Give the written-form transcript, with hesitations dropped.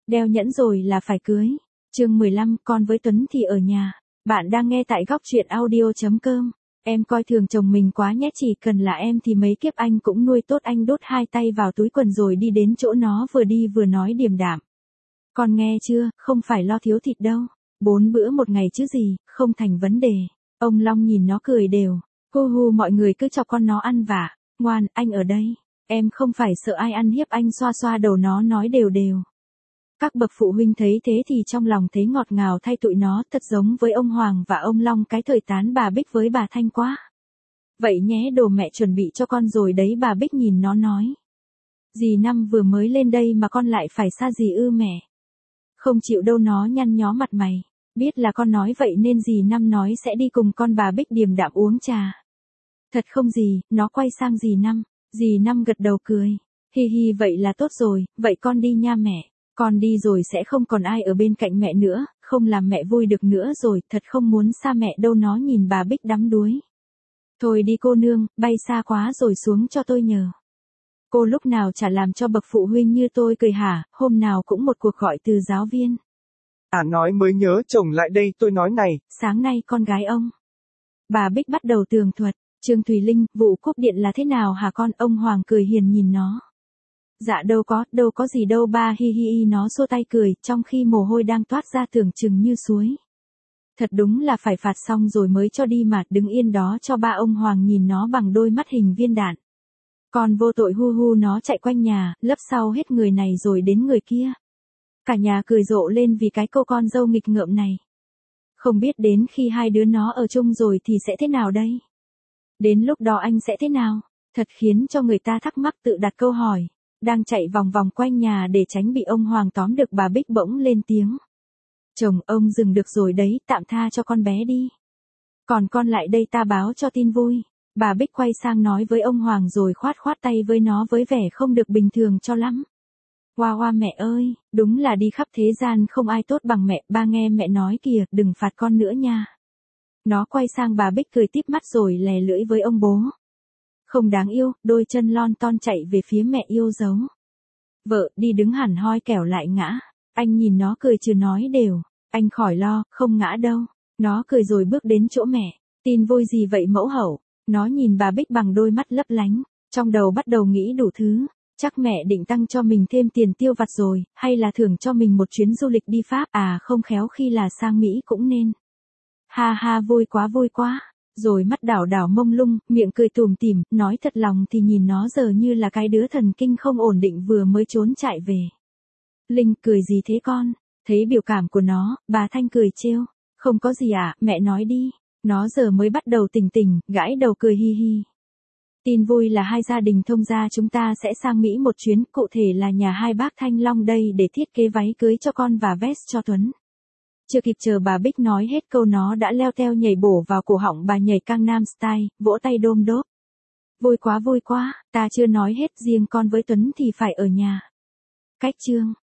Đeo nhẫn rồi là phải cưới. Chương 15, con với Tuấn thì ở nhà. Bạn đang nghe tại góc truyện audio.com. Em coi thường chồng mình quá nhé, chỉ cần là em thì mấy kiếp anh cũng nuôi tốt anh. Đút hai tay vào túi quần rồi đi đến chỗ nó, vừa đi vừa nói điềm đạm. Con nghe chưa, không phải lo thiếu thịt đâu. 4 bữa một ngày chứ gì, không thành vấn đề. Ông Long nhìn nó cười đều. Hu hu, mọi người cứ cho con nó ăn vạ. Ngoan, anh ở đây. Em không phải sợ ai ăn hiếp anh. Xoa xoa đầu nó nói đều đều. Các bậc phụ huynh thấy thế thì trong lòng thấy ngọt ngào thay tụi nó, thật giống với ông Hoàng và ông Long cái thời tán bà Bích với bà Thanh quá. Vậy nhé, đồ mẹ chuẩn bị cho con rồi đấy. Bà Bích nhìn nó nói. Dì Năm vừa mới lên đây mà con lại phải xa dì ư mẹ? Không chịu đâu, nó nhăn nhó mặt mày. Biết là con nói vậy nên dì Năm nói sẽ đi cùng con. Bà Bích điềm đạm uống trà. Thật không dì? Nó quay sang dì Năm. Dì Năm gật đầu cười. Hi hi, vậy là tốt rồi, vậy con đi nha mẹ. Con đi rồi sẽ không còn ai ở bên cạnh mẹ nữa, không làm mẹ vui được nữa rồi, thật không muốn xa mẹ đâu. Nó nhìn bà Bích đắm đuối. Thôi đi cô nương, bay xa quá rồi xuống cho tôi nhờ. Cô lúc nào chả làm cho bậc phụ huynh như tôi cười hả, hôm nào cũng một cuộc gọi từ giáo viên. Nói mới nhớ chồng lại đây, tôi nói này. Sáng nay con gái ông. Bà Bích bắt đầu tường thuật. Trương Thùy Linh, vụ cúp điện là thế nào hả con? Ông Hoàng cười hiền nhìn nó. Dạ đâu có gì đâu ba, hi hi hi. Nó xua tay cười, trong khi mồ hôi đang toát ra tưởng chừng như suối. Thật đúng là phải phạt xong rồi mới cho đi mà, đứng yên đó cho ba. Ông Hoàng nhìn nó bằng đôi mắt hình viên đạn. Con vô tội, hu hu. Nó chạy quanh nhà, lấp sau hết người này rồi đến người kia. Cả nhà cười rộ lên vì cái cô con dâu nghịch ngợm này. Không biết đến khi hai đứa nó ở chung rồi thì sẽ thế nào đây? Đến lúc đó anh sẽ thế nào? Thật khiến cho người ta thắc mắc tự đặt câu hỏi. Đang chạy vòng vòng quanh nhà để tránh bị ông Hoàng tóm được, bà Bích bỗng lên tiếng. Chồng, ông dừng được rồi đấy, tạm tha cho con bé đi. Còn con lại đây, ta báo cho tin vui. Bà Bích quay sang nói với ông Hoàng rồi khoát khoát tay với nó với vẻ không được bình thường cho lắm. Hoa hoa mẹ ơi, đúng là đi khắp thế gian không ai tốt bằng mẹ. Ba nghe mẹ nói kìa, đừng phạt con nữa nha. Nó quay sang bà Bích cười tít mắt rồi lè lưỡi với ông bố. Không đáng yêu, đôi chân lon ton chạy về phía mẹ yêu dấu. Vợ đi đứng hẳn hoi kẻo lại ngã. Anh nhìn nó cười chứ nói đều. Anh khỏi lo, không ngã đâu. Nó cười rồi bước đến chỗ mẹ. Tin vui gì vậy mẫu hậu? Nó nhìn bà Bích bằng đôi mắt lấp lánh. Trong đầu bắt đầu nghĩ đủ thứ. Chắc mẹ định tăng cho mình thêm tiền tiêu vặt rồi, hay là thưởng cho mình một chuyến du lịch đi Pháp. À không khéo khi là sang Mỹ cũng nên. Ha ha, vui quá. Rồi mắt đảo đảo mông lung, miệng cười tủm tỉm, nói thật lòng thì nhìn nó giờ như là cái đứa thần kinh không ổn định vừa mới trốn chạy về. Linh, cười gì thế con? Thấy biểu cảm của nó, bà Thanh cười trêu. Không có gì ạ, mẹ nói đi. Nó giờ mới bắt đầu tỉnh, gãi đầu cười hi hi. Tin vui là hai gia đình thông gia chúng ta sẽ sang Mỹ một chuyến, cụ thể là nhà hai bác Thanh Long đây để thiết kế váy cưới cho con và vest cho Tuấn. Chưa kịp chờ bà Bích nói hết câu nó đã leo teo nhảy bổ vào cổ họng bà, nhảy Gangnam Style, vỗ tay đôm đốp. Vui quá, ta chưa nói hết, riêng con với Tuấn thì phải ở nhà. Cách chương